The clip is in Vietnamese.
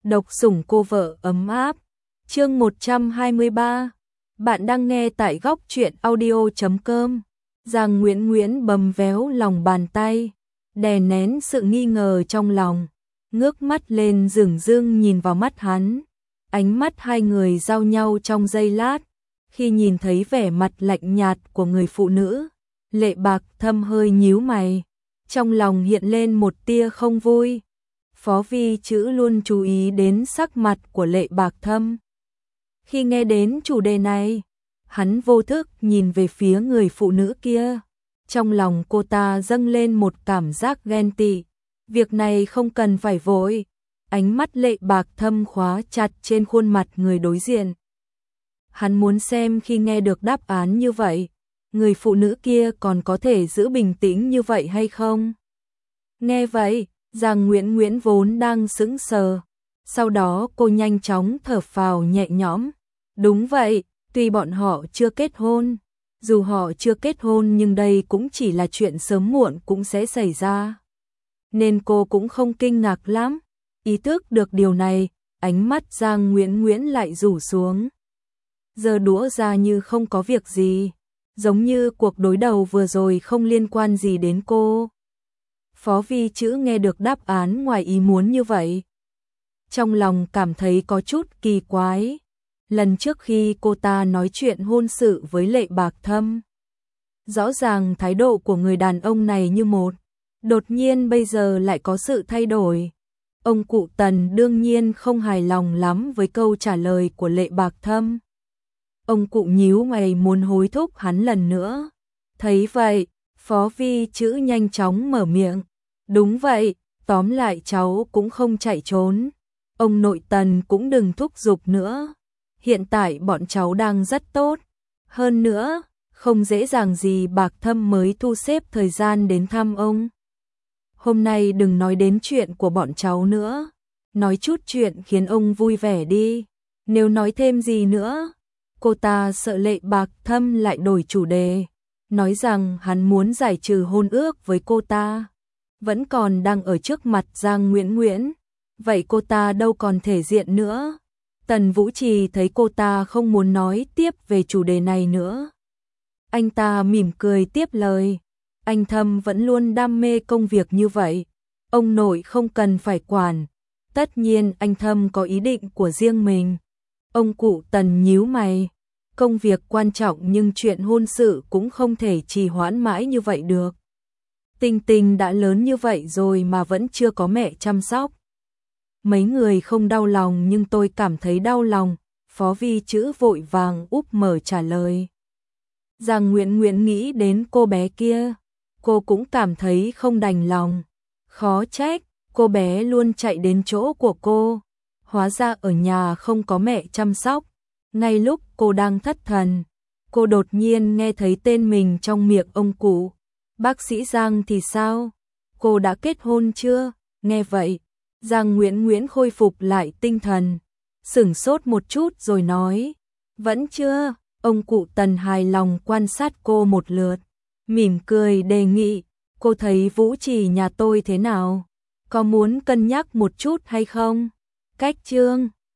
Độc sủng cô vợ ấm áp. Chương 123. Bạn đang nghe tại góc truyện audio.com. Giang Nguyễn Nguyễn bầm véo lòng bàn tay, đè nén sự nghi ngờ trong lòng, ngước mắt lên dửng dưng nhìn vào mắt hắn. Ánh mắt hai người giao nhau trong giây lát, khi nhìn thấy vẻ mặt lạnh nhạt của người phụ nữ, Lệ Bạc Thâm hơi nhíu mày, trong lòng hiện lên một tia không vui. Phó Vi Chữ luôn chú ý đến sắc mặt của Lệ Bạc Thâm. Khi nghe đến chủ đề này, hắn vô thức nhìn về phía người phụ nữ kia. Trong lòng cô ta dâng lên một cảm giác ghen tị. Việc này không cần phải vội. Ánh mắt Lệ Bạc Thâm khóa chặt trên khuôn mặt người đối diện. Hắn muốn xem khi nghe được đáp án như vậy, người phụ nữ kia còn có thể giữ bình tĩnh như vậy hay không? Nghe vậy, Giang Nguyễn Nguyễn vốn đang sững sờ. Sau đó cô nhanh chóng thở phào nhẹ nhõm. Đúng vậy, tuy bọn họ chưa kết hôn. Dù họ chưa kết hôn nhưng đây cũng chỉ là chuyện sớm muộn cũng sẽ xảy ra. Nên cô cũng không kinh ngạc lắm. Ý thức được điều này, ánh mắt Giang Nguyễn Nguyễn lại rủ xuống. Giơ đũa ra như không có việc gì. Giống như cuộc đối đầu vừa rồi không liên quan gì đến cô. Phó Vi Chữ nghe được đáp án ngoài ý muốn như vậy. Trong lòng cảm thấy có chút kỳ quái. Lần trước khi cô ta nói chuyện hôn sự với Lệ Bạc Thâm, rõ ràng thái độ của người đàn ông này như một, đột nhiên bây giờ lại có sự thay đổi. Ông cụ Tần đương nhiên không hài lòng lắm với câu trả lời của Lệ Bạc Thâm. Ông cụ nhíu mày muốn hối thúc hắn lần nữa. Thấy vậy, Phó Vi Chữ nhanh chóng mở miệng. Đúng vậy, tóm lại cháu cũng không chạy trốn. Ông nội Tần cũng đừng thúc giục nữa. Hiện tại bọn cháu đang rất tốt. Hơn nữa, không dễ dàng gì Bạc Thâm mới thu xếp thời gian đến thăm ông. Hôm nay đừng nói đến chuyện của bọn cháu nữa. Nói chút chuyện khiến ông vui vẻ đi. Nếu nói thêm gì nữa, cô ta sợ Lệ Bạc Thâm lại đổi chủ đề. Nói rằng hắn muốn giải trừ hôn ước với cô ta. Vẫn còn đang ở trước mặt Giang Nguyễn Nguyễn. Vậy cô ta đâu còn thể diện nữa. Tần Vũ Trì thấy cô ta không muốn nói tiếp về chủ đề này nữa. Anh ta mỉm cười tiếp lời. Anh Thâm vẫn luôn đam mê công việc như vậy. Ông nội không cần phải quản. Tất nhiên anh Thâm có ý định của riêng mình. Ông cụ Tần nhíu mày. Công việc quan trọng nhưng chuyện hôn sự cũng không thể trì hoãn mãi như vậy được. Tình Tình đã lớn như vậy rồi mà vẫn chưa có mẹ chăm sóc. Mấy người không đau lòng nhưng tôi cảm thấy đau lòng. Phó Vi Chữ vội vàng úp mở trả lời. Giang Nguyễn Nguyễn nghĩ đến cô bé kia. Cô cũng cảm thấy không đành lòng. Khó trách, cô bé luôn chạy đến chỗ của cô. Hóa ra ở nhà không có mẹ chăm sóc. Ngay lúc cô đang thất thần, cô đột nhiên nghe thấy tên mình trong miệng ông cụ. Bác sĩ Giang thì sao? Cô đã kết hôn chưa? Nghe vậy, Giang Nguyễn Nguyễn khôi phục lại tinh thần, sửng sốt một chút rồi nói. Vẫn chưa. Ông cụ Tần hài lòng quan sát cô một lượt, mỉm cười đề nghị. Cô thấy Vũ Trì nhà tôi thế nào? Có muốn cân nhắc một chút hay không? Cách Trương